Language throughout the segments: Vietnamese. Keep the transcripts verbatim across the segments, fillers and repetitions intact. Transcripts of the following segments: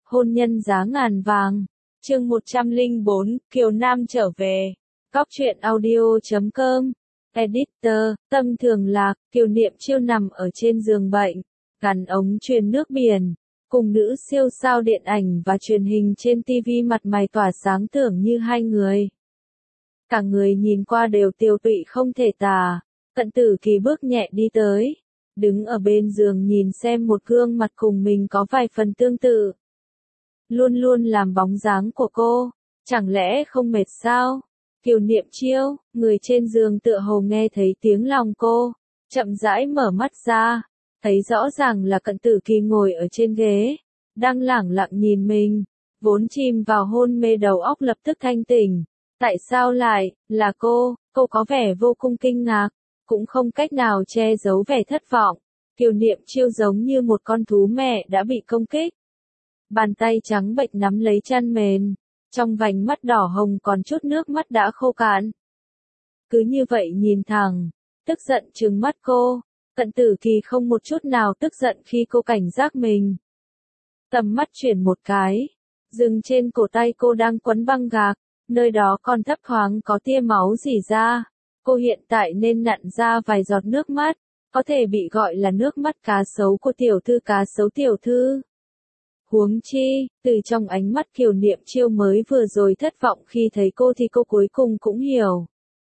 Hôn nhân giá ngàn vàng. Chương một trăm lẻ bốn, Kiều Nam trở về. Góc truyện audio chấm com. Editor, tâm thường lạc, Kiều Niệm Chiêu nằm ở trên giường bệnh, gắn ống truyền nước biển, cùng nữ siêu sao điện ảnh và truyền hình trên ti vi mặt mày tỏa sáng tưởng như hai người. Cả người nhìn qua đều tiêu tụy không thể tả. Cận Tử Kỳ bước nhẹ đi tới, đứng ở bên giường nhìn xem một gương mặt cùng mình có vài phần tương tự. Luôn luôn làm bóng dáng của cô, chẳng lẽ không mệt sao? Kiều Niệm Chiêu, người trên giường tựa hồ nghe thấy tiếng lòng cô, chậm rãi mở mắt ra, thấy rõ ràng là Cận Tử Kỳ ngồi ở trên ghế, đang lẳng lặng nhìn mình, vốn chìm vào hôn mê đầu óc lập tức thanh tỉnh. Tại sao lại là cô? Cô có vẻ vô cùng kinh ngạc, cũng không cách nào che giấu vẻ thất vọng. Kiều Niệm Chiêu giống như một con thú mẹ đã bị công kích. Bàn tay trắng bệch nắm lấy chăn mền, trong vành mắt đỏ hồng còn chút nước mắt đã khô cạn. Cứ như vậy nhìn thẳng, tức giận trừng mắt cô. Cận Tử Kỳ không một chút nào tức giận khi cô cảnh giác mình. Tầm mắt chuyển một cái, dừng trên cổ tay cô đang quấn băng gạc, nơi đó còn thấp thoáng có tia máu rỉ ra. Cô hiện tại nên nặn ra vài giọt nước mắt, có thể bị gọi là nước mắt cá sấu của tiểu thư cá sấu tiểu thư. Huống chi, từ trong ánh mắt Kiều Niệm Chiêu mới vừa rồi thất vọng khi thấy cô thì cô cuối cùng cũng hiểu.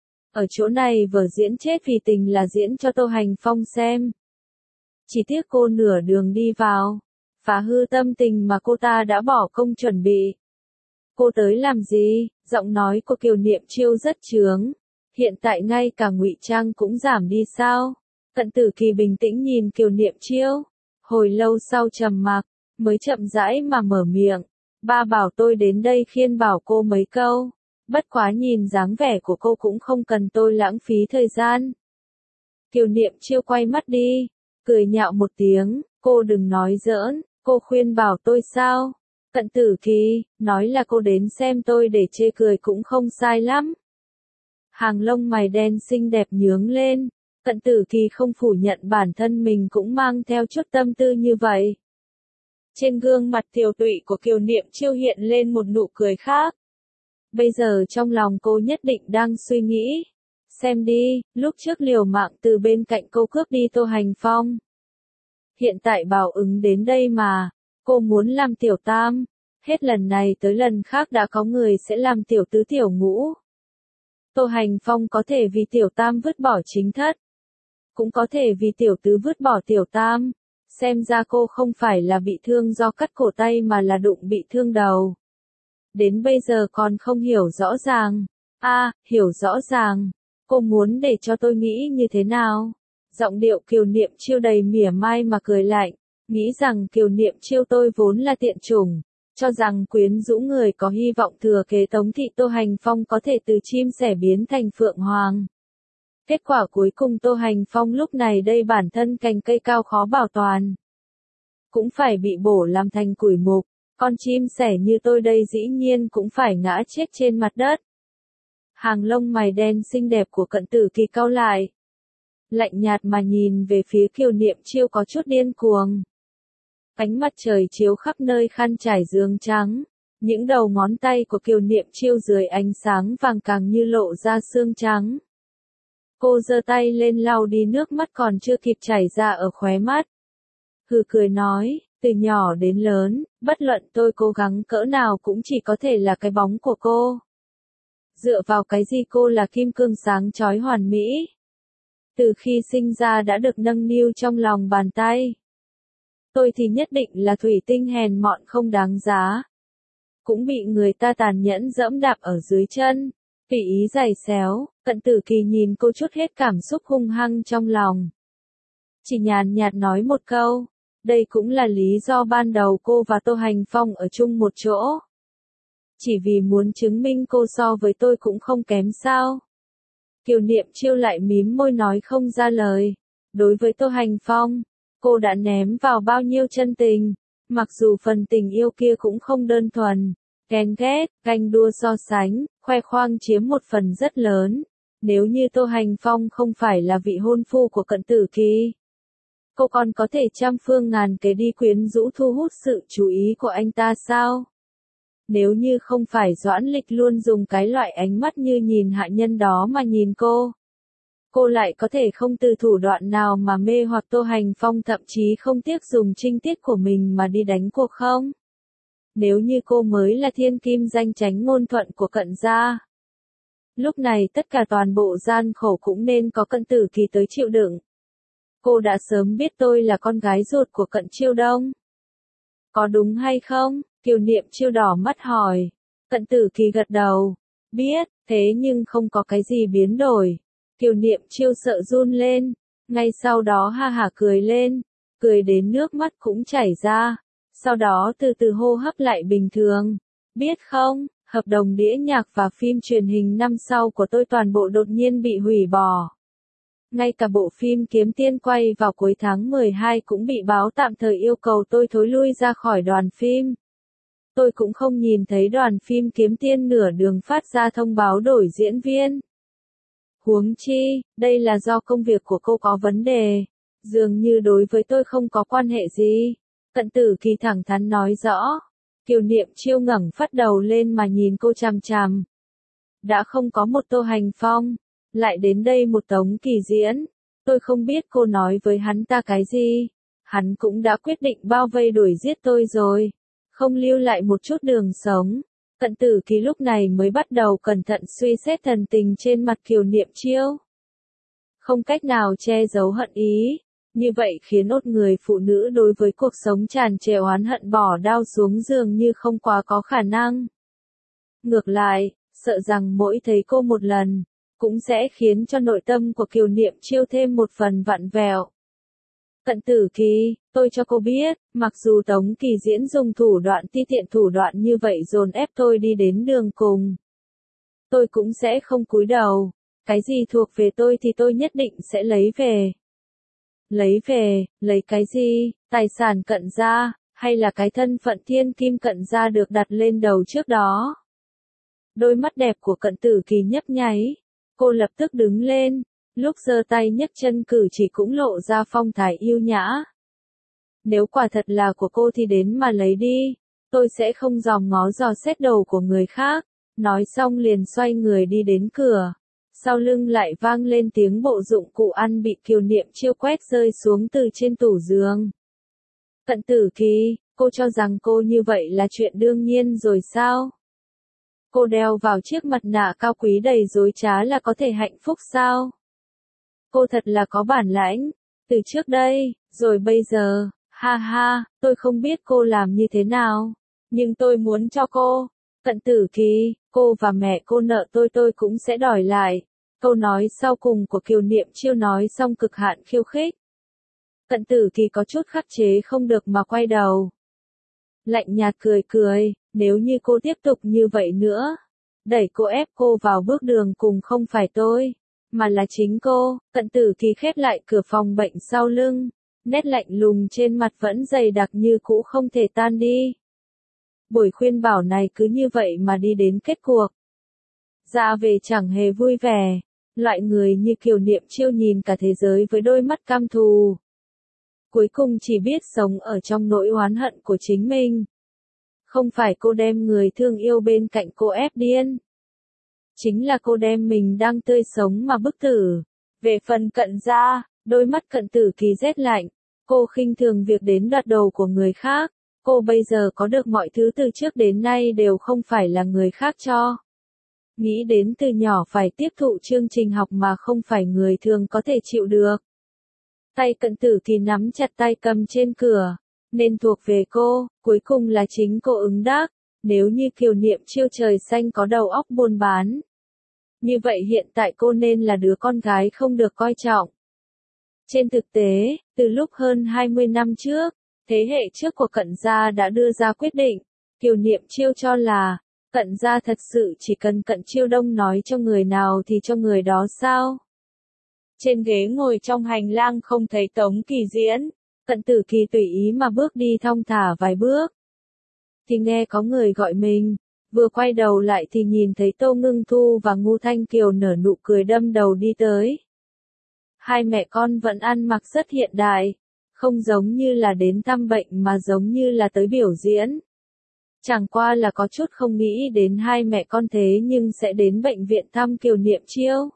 Ở chỗ này vở diễn chết vì tình là diễn cho Tô Hành Phong xem. Chỉ tiếc cô nửa đường đi vào, phá hư tâm tình mà cô ta đã bỏ công chuẩn bị. Cô tới làm gì? Giọng nói của Kiều Niệm Chiêu rất chướng. Hiện tại ngay cả ngụy trang cũng giảm đi sao? Cận Tử Kỳ bình tĩnh nhìn Kiều Niệm Chiêu, hồi lâu sau trầm mặc, mới chậm rãi mà mở miệng. Ba bảo tôi đến đây khiên bảo cô mấy câu. Bất quá nhìn dáng vẻ của cô cũng không cần tôi lãng phí thời gian. Kiều Niệm Chiêu quay mắt đi, cười nhạo một tiếng, cô đừng nói giỡn, cô khuyên bảo tôi sao? Cận Tử Kỳ, nói là cô đến xem tôi để chê cười cũng không sai lắm. Hàng lông mày đen xinh đẹp nhướng lên, Cận Tử Kỳ không phủ nhận bản thân mình cũng mang theo chút tâm tư như vậy. Trên gương mặt tiều tụy của Kiều Niệm Chiêu hiện lên một nụ cười khác. Bây giờ trong lòng cô nhất định đang suy nghĩ. Xem đi, lúc trước liều mạng từ bên cạnh cô cướp đi Tô Hành Phong. Hiện tại bảo ứng đến đây mà, cô muốn làm tiểu tam. Hết lần này tới lần khác đã có người sẽ làm tiểu tứ tiểu ngũ. Tô Hành Phong có thể vì tiểu tam vứt bỏ chính thất, cũng có thể vì tiểu tứ vứt bỏ tiểu tam. Xem ra cô không phải là bị thương do cắt cổ tay mà là đụng bị thương đầu. Đến bây giờ còn không hiểu rõ ràng. A, à, hiểu rõ ràng. Cô muốn để cho tôi nghĩ như thế nào? Giọng điệu Kiều Niệm Chiêu đầy mỉa mai mà cười lạnh. Nghĩ rằng Kiều Niệm Chiêu tôi vốn là tiện chủng, cho rằng quyến rũ người có hy vọng thừa kế Tống thị Tô Hành Phong có thể từ chim sẻ biến thành phượng hoàng. Kết quả cuối cùng Tô Hành Phong lúc này đây bản thân cành cây cao khó bảo toàn, cũng phải bị bổ làm thành củi mục. Con chim sẻ như tôi đây dĩ nhiên cũng phải ngã chết trên mặt đất. Hàng lông mày đen xinh đẹp của Cận Tử Kỳ cau lại, lạnh nhạt mà nhìn về phía Kiều Niệm Chiêu có chút điên cuồng. Ánh mặt trời chiếu khắp nơi khăn trải giường trắng, những đầu ngón tay của Kiều Niệm Chiêu dưới ánh sáng vàng càng như lộ ra xương trắng. Cô giơ tay lên lau đi nước mắt còn chưa kịp chảy ra ở khóe mắt. Hừ cười nói, từ nhỏ đến lớn, bất luận tôi cố gắng cỡ nào cũng chỉ có thể là cái bóng của cô. Dựa vào cái gì cô là kim cương sáng chói hoàn mỹ? Từ khi sinh ra đã được nâng niu trong lòng bàn tay. Tôi thì nhất định là thủy tinh hèn mọn không đáng giá. Cũng bị người ta tàn nhẫn dẫm đạp ở dưới chân, tùy ý giày xéo. Cận Tử Kỳ nhìn cô chút hết cảm xúc hung hăng trong lòng. Chỉ nhàn nhạt nói một câu, đây cũng là lý do ban đầu cô và Tô Hành Phong ở chung một chỗ. Chỉ vì muốn chứng minh cô so với tôi cũng không kém sao. Kiều Niệm Chiêu lại mím môi nói không ra lời. Đối với Tô Hành Phong, cô đã ném vào bao nhiêu chân tình, mặc dù phần tình yêu kia cũng không đơn thuần. Ghen ghét, ganh đua so sánh, khoe khoang chiếm một phần rất lớn. Nếu như Tô Hành Phong không phải là vị hôn phu của Cận Tử Kỳ, Cô còn có thể trăm phương ngàn kế đi quyến rũ thu hút sự chú ý của anh ta sao? Nếu như không phải Doãn Lịch luôn dùng cái loại ánh mắt như nhìn hạ nhân đó mà nhìn cô, cô lại có thể không từ thủ đoạn nào mà mê hoặc Tô Hành Phong, thậm chí không tiếc dùng trinh tiết của mình mà đi đánh cuộc không? Nếu như cô mới là thiên kim danh chánh ngôn thuận của Cận gia, lúc này tất cả toàn bộ gian khổ cũng nên có Cận Tử Kỳ tới chịu đựng. Cô đã sớm biết tôi là con gái ruột của Cận Chiêu Đông. Có đúng hay không? Kiều Niệm Chiêu đỏ mắt hỏi. Cận Tử Kỳ gật đầu. Biết, thế nhưng không có cái gì biến đổi. Kiều Niệm Chiêu sợ run lên. Ngay sau đó ha hả cười lên. Cười đến nước mắt cũng chảy ra. Sau đó từ từ hô hấp lại bình thường. Biết không, hợp đồng đĩa nhạc và phim truyền hình năm sau của tôi toàn bộ đột nhiên bị hủy bỏ. Ngay cả bộ phim Kiếm Tiên quay vào cuối tháng mười hai cũng bị báo tạm thời yêu cầu tôi thối lui ra khỏi đoàn phim. Tôi cũng không nhìn thấy đoàn phim Kiếm Tiên nửa đường phát ra thông báo đổi diễn viên. Huống chi, đây là do công việc của cô có vấn đề. Dường như đối với tôi không có quan hệ gì. Cận Tử Kỳ thẳng thắn nói rõ. Kiều Niệm Chiêu ngẩng phát đầu lên mà nhìn cô chằm chằm. Đã không có một Tô Hành Phong, lại đến đây một Tống Kỳ Diễn. Tôi không biết cô nói với hắn ta cái gì. Hắn cũng đã quyết định bao vây đuổi giết tôi rồi. Không lưu lại một chút đường sống. Cận Tử Kỳ lúc này mới bắt đầu cẩn thận suy xét thần tình trên mặt Kiều Niệm Chiêu. Không cách nào che giấu hận ý. Như vậy khiến một người phụ nữ đối với cuộc sống tràn trề oán hận bỏ đao xuống giường như không quá có khả năng. Ngược lại, sợ rằng mỗi thấy cô một lần, cũng sẽ khiến cho nội tâm của Kiều Niệm Chiêu thêm một phần vặn vẹo. Cận Tử Kỳ, tôi cho cô biết, mặc dù Tống Kỳ Diễn dùng thủ đoạn ti tiện thủ đoạn như vậy dồn ép tôi đi đến đường cùng, tôi cũng sẽ không cúi đầu. Cái gì thuộc về tôi thì tôi nhất định sẽ lấy về. Lấy về, lấy cái gì, tài sản Cận gia, hay là cái thân phận thiên kim Cận gia được đặt lên đầu trước đó? Đôi mắt đẹp của Cận Tử Kỳ nhấp nháy, cô lập tức đứng lên, lúc giơ tay nhấc chân cử chỉ cũng lộ ra phong thái yêu nhã. Nếu quả thật là của cô thì đến mà lấy đi, tôi sẽ không dòm ngó dò xét đầu của người khác. Nói xong liền xoay người đi đến cửa. Sau lưng lại vang lên tiếng bộ dụng cụ ăn bị Kiều Niệm Chiêu quét rơi xuống từ trên tủ giường. Cận Tử Kỳ, cô cho rằng cô như vậy là chuyện đương nhiên rồi sao? Cô đeo vào chiếc mặt nạ cao quý đầy dối trá là có thể hạnh phúc sao? Cô thật là có bản lãnh. Từ trước đây, rồi bây giờ, ha ha, tôi không biết cô làm như thế nào. Nhưng tôi muốn cho cô. Cận Tử Kỳ, cô và mẹ cô nợ tôi tôi cũng sẽ đòi lại. Câu nói sau cùng của Kiều Niệm Chiêu nói xong cực hạn khiêu khích. Cận Tử Kỳ có chút khắc chế không được mà quay đầu. Lạnh nhạt cười cười, nếu như cô tiếp tục như vậy nữa, đẩy cô ép cô vào bước đường cùng không phải tôi, mà là chính cô. Cận Tử Kỳ khép lại cửa phòng bệnh sau lưng, nét lạnh lùng trên mặt vẫn dày đặc như cũ không thể tan đi. Buổi khuyên bảo này cứ như vậy mà đi đến kết cuộc. Ra về chẳng hề vui vẻ, loại người như Kiều Niệm Chiêu nhìn cả thế giới với đôi mắt căm thù. Cuối cùng chỉ biết sống ở trong nỗi oán hận của chính mình. Không phải cô đem người thương yêu bên cạnh cô ép điên. Chính là cô đem mình đang tươi sống mà bức tử. Về phần Cận gia, đôi mắt Cận Tử Kỳ rét lạnh. Cô khinh thường việc đến đoạt đồ của người khác. Cô bây giờ có được mọi thứ từ trước đến nay đều không phải là người khác cho. Nghĩ đến từ nhỏ phải tiếp thụ chương trình học mà không phải người thường có thể chịu được. Tay Cận Tử Kỳ nắm chặt tay cầm trên cửa. Nên thuộc về cô, cuối cùng là chính cô ứng đắc. Nếu như Kiều Niệm Chiêu trời xanh có đầu óc buôn bán. Như vậy hiện tại cô nên là đứa con gái không được coi trọng. Trên thực tế, từ lúc hơn hai mươi năm trước, thế hệ trước của Cận gia đã đưa ra quyết định. Kiều Niệm Chiêu cho là, Cận gia thật sự chỉ cần Cận Chiêu Đông nói cho người nào thì cho người đó sao? Trên ghế ngồi trong hành lang không thấy Tống Kỳ Diễn, Cận Tử Kỳ tùy ý mà bước đi thong thả vài bước. Thì nghe có người gọi mình, vừa quay đầu lại thì nhìn thấy Tô Ngưng Thu và Ngô Thanh Kiều nở nụ cười đâm đầu đi tới. Hai mẹ con vẫn ăn mặc rất hiện đại, không giống như là đến thăm bệnh mà giống như là tới biểu diễn. Chẳng qua là có chút không nghĩ đến hai mẹ con thế nhưng sẽ đến bệnh viện thăm Kiều Niệm Chiêu.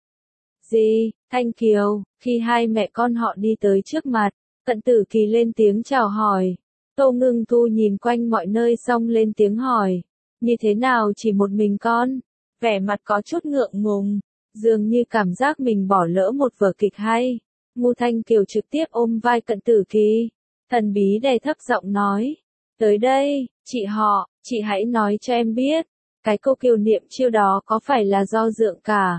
Gì, Thanh Kiều, khi hai mẹ con họ đi tới trước mặt, Cận Tử Kỳ lên tiếng chào hỏi. Tô Ngưng Thu nhìn quanh mọi nơi xong lên tiếng hỏi, như thế nào chỉ một mình con? Vẻ mặt có chút ngượng ngùng, dường như cảm giác mình bỏ lỡ một vở kịch hay. Ngô Thanh Kiều trực tiếp ôm vai Cận Tử Kỳ, thần bí đè thấp giọng nói, tới đây, chị họ, chị hãy nói cho em biết, cái cô Kiều Niệm Chiêu đó có phải là do dượng cả?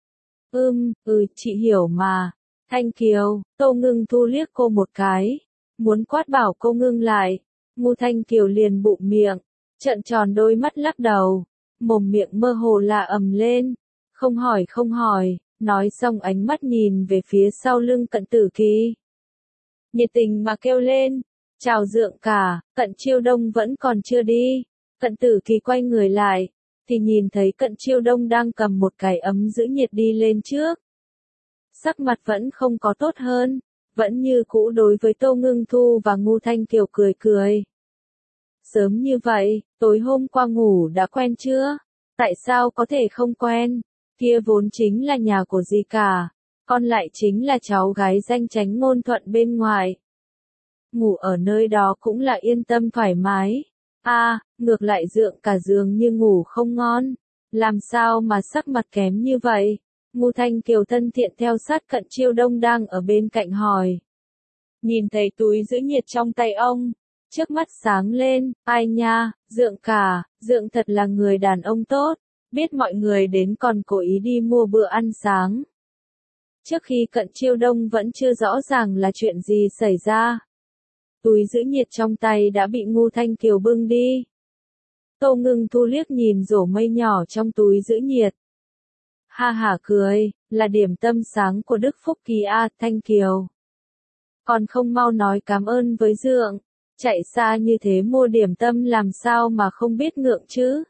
Ưm, ừ, chị hiểu mà. Thanh Kiều, Tô Ngưng Thu liếc cô một cái, muốn quát bảo cô ngưng lại. Ngô Thanh Kiều liền bụm miệng, trợn tròn đôi mắt lắc đầu, mồm miệng mơ hồ là ầm lên, không hỏi không hỏi, nói xong ánh mắt nhìn về phía sau lưng Cận Tử Kỳ. Nhiệt tình mà kêu lên, chào dượng cả, Cận Chiêu Đông vẫn còn chưa đi. Cận Tử Kỳ quay người lại, thì nhìn thấy Cận Chiêu Đông đang cầm một cái ấm giữ nhiệt đi lên trước. Sắc mặt vẫn không có tốt hơn, vẫn như cũ đối với Tô Ngưng Thu và Ngô Thanh Kiều cười cười. Sớm như vậy, tối hôm qua ngủ đã quen chưa? Tại sao có thể không quen? Kia vốn chính là nhà của dì cả, con lại chính là cháu gái danh chánh ngôn thuận bên ngoài. Ngủ ở nơi đó cũng là yên tâm thoải mái. A, à, ngược lại dượng cả giường như ngủ không ngon. Làm sao mà sắc mặt kém như vậy? Ngô Thanh Kiều thân thiện theo sát Cận Chiêu Đông đang ở bên cạnh hỏi. Nhìn thấy túi giữ nhiệt trong tay ông, trước mắt sáng lên, ai nha, dượng cả, dượng thật là người đàn ông tốt, biết mọi người đến còn cố ý đi mua bữa ăn sáng. Trước khi Cận Chiêu Đông vẫn chưa rõ ràng là chuyện gì xảy ra. Túi giữ nhiệt trong tay đã bị Ngô Thanh Kiều bưng đi. Tô Ngưng Thu liếc nhìn rổ mây nhỏ trong túi giữ nhiệt. Ha hả cười, là điểm tâm sáng của Đức Phúc Kỳ A, Thanh Kiều. Còn không mau nói cảm ơn với dượng, chạy xa như thế mua điểm tâm làm sao mà không biết ngượng chứ.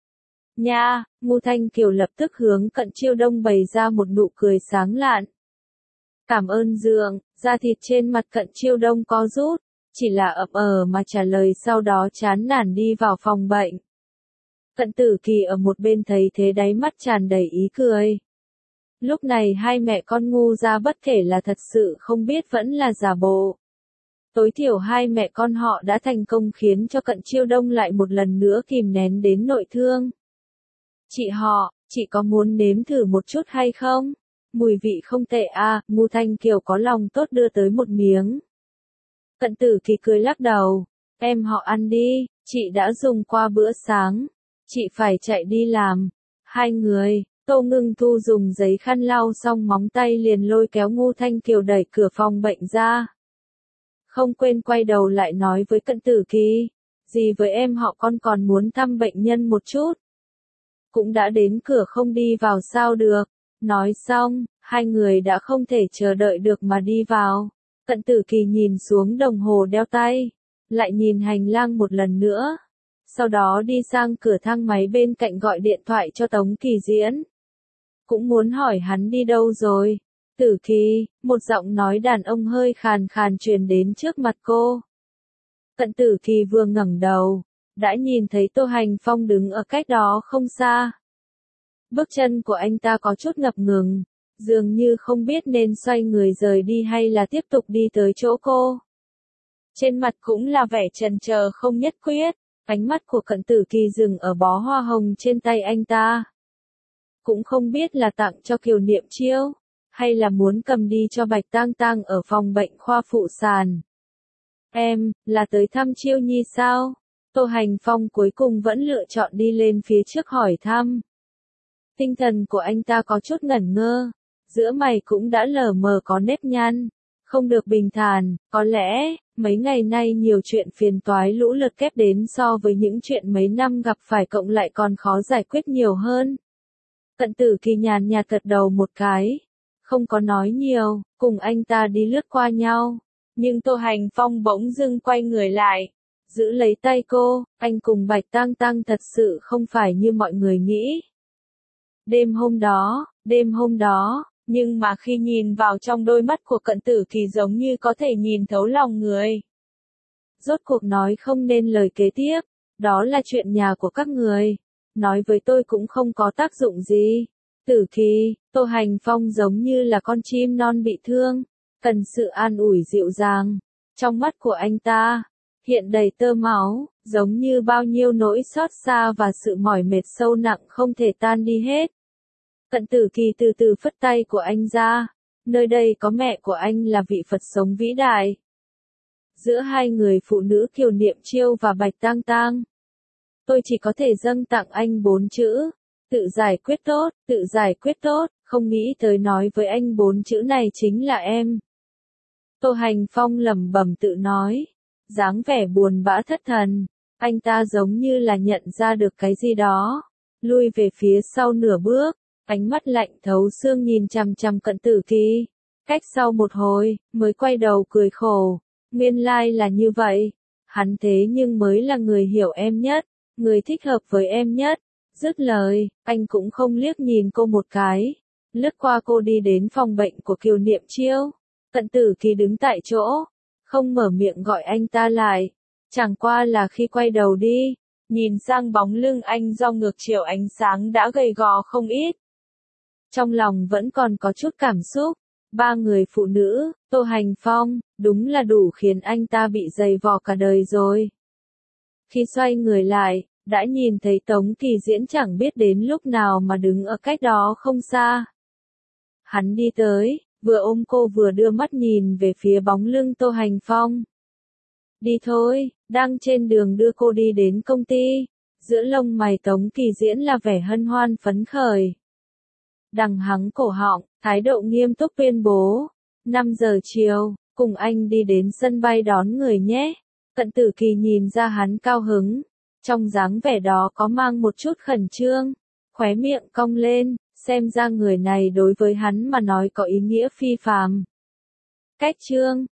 Nha, Ngô Thanh Kiều lập tức hướng Cận Chiêu Đông bày ra một nụ cười sáng lạn. Cảm ơn dượng, da thịt trên mặt Cận Chiêu Đông có rút, chỉ là ậm ờ mà trả lời sau đó chán nản đi vào phòng bệnh. Cận Tử Kỳ ở một bên thấy thế đáy mắt tràn đầy ý cười. Lúc này hai mẹ con Ngô ra bất kể là thật sự không biết vẫn là giả bộ. Tối thiểu hai mẹ con họ đã thành công khiến cho Cận Chiêu Đông lại một lần nữa kìm nén đến nội thương. Chị họ, chị có muốn nếm thử một chút hay không? Mùi vị không tệ à, Ngô Thanh Kiều có lòng tốt đưa tới một miếng. Cận Tử Kỳ cười lắc đầu, em họ ăn đi, chị đã dùng qua bữa sáng, chị phải chạy đi làm. Hai người, Tô Ngưng Thu dùng giấy khăn lau xong móng tay liền lôi kéo Ngô Thanh Kiều đẩy cửa phòng bệnh ra. Không quên quay đầu lại nói với Cận Tử Kỳ, gì với em họ con còn muốn thăm bệnh nhân một chút. Cũng đã đến cửa không đi vào sao được. Nói xong, hai người đã không thể chờ đợi được mà đi vào. Cận Tử Kỳ nhìn xuống đồng hồ đeo tay, lại nhìn hành lang một lần nữa. Sau đó đi sang cửa thang máy bên cạnh gọi điện thoại cho Tống Kỳ Diễn. Cũng muốn hỏi hắn đi đâu rồi. Tử Kỳ, một giọng nói đàn ông hơi khàn khàn truyền đến trước mặt cô. Cận Tử Kỳ vừa ngẩng đầu, đã nhìn thấy Tô Hành Phong đứng ở cách đó không xa. Bước chân của anh ta có chút ngập ngừng, dường như không biết nên xoay người rời đi hay là tiếp tục đi tới chỗ cô. Trên mặt cũng là vẻ chần chờ không nhất quyết, ánh mắt của Cận Tử Kỳ dừng ở bó hoa hồng trên tay anh ta. Cũng không biết là tặng cho Kiều Niệm Chiêu, hay là muốn cầm đi cho Bạch Tang Tang ở phòng bệnh khoa phụ sản. Em, là tới thăm Chiêu Nhi sao? Tô Hành Phong cuối cùng vẫn lựa chọn đi lên phía trước hỏi thăm. Tinh thần của anh ta có chút ngẩn ngơ, giữa mày cũng đã lờ mờ có nếp nhăn, không được bình thản, có lẽ, mấy ngày nay nhiều chuyện phiền toái lũ lượt kép đến so với những chuyện mấy năm gặp phải cộng lại còn khó giải quyết nhiều hơn. Cận Tử Kỳ nhàn nhạt gật đầu một cái, không có nói nhiều, cùng anh ta đi lướt qua nhau, nhưng Tô Hành Phong bỗng dưng quay người lại, giữ lấy tay cô, anh cùng Bạch Tang Tang thật sự không phải như mọi người nghĩ. Đêm hôm đó, đêm hôm đó, Nhưng mà khi nhìn vào trong đôi mắt của Cận Tử Kỳ giống như có thể nhìn thấu lòng người. Rốt cuộc nói không nên lời kế tiếp, đó là chuyện nhà của các người. Nói với tôi cũng không có tác dụng gì. Tử Kỳ, Tô Hành Phong giống như là con chim non bị thương, cần sự an ủi dịu dàng. Trong mắt của anh ta, hiện đầy tơ máu, giống như bao nhiêu nỗi xót xa và sự mỏi mệt sâu nặng không thể tan đi hết. Cận Tử Kỳ từ từ phất tay của anh ra, nơi đây có mẹ của anh là vị Phật sống vĩ đại. Giữa hai người phụ nữ Kiều Niệm Chiêu và Bạch Tang Tang, tôi chỉ có thể dâng tặng anh bốn chữ, tự giải quyết tốt, tự giải quyết tốt, không nghĩ tới nói với anh bốn chữ này chính là em. Tô Hành Phong lẩm bẩm tự nói, dáng vẻ buồn bã thất thần, anh ta giống như là nhận ra được cái gì đó, lui về phía sau nửa bước, ánh mắt lạnh thấu xương nhìn chằm chằm Cận Tử Kỳ, cách sau một hồi, mới quay đầu cười khổ, nguyên lai là như vậy, hắn thế nhưng mới là người hiểu em nhất, người thích hợp với em nhất. Dứt lời, anh cũng không liếc nhìn cô một cái, lướt qua cô đi đến phòng bệnh của Kiều Niệm Chiêu. Cận Tử Kỳ đứng tại chỗ, không mở miệng gọi anh ta lại, chẳng qua là khi quay đầu đi, nhìn sang bóng lưng anh do ngược chiều ánh sáng đã gầy gò không ít. Trong lòng vẫn còn có chút cảm xúc, ba người phụ nữ, Tô Hành Phong, đúng là đủ khiến anh ta bị dày vò cả đời rồi. Khi xoay người lại, đã nhìn thấy Tống Kỳ Diễn chẳng biết đến lúc nào mà đứng ở cách đó không xa. Hắn đi tới, vừa ôm cô vừa đưa mắt nhìn về phía bóng lưng Tô Hành Phong. Đi thôi, đang trên đường đưa cô đi đến công ty, giữa lông mày Tống Kỳ Diễn là vẻ hân hoan phấn khởi. Đằng hắng cổ họng, thái độ nghiêm túc tuyên bố, năm giờ chiều, cùng anh đi đến sân bay đón người nhé. Cận Tử Kỳ nhìn ra hắn cao hứng, trong dáng vẻ đó có mang một chút khẩn trương, khóe miệng cong lên, xem ra người này đối với hắn mà nói có ý nghĩa phi phàm. Cách chương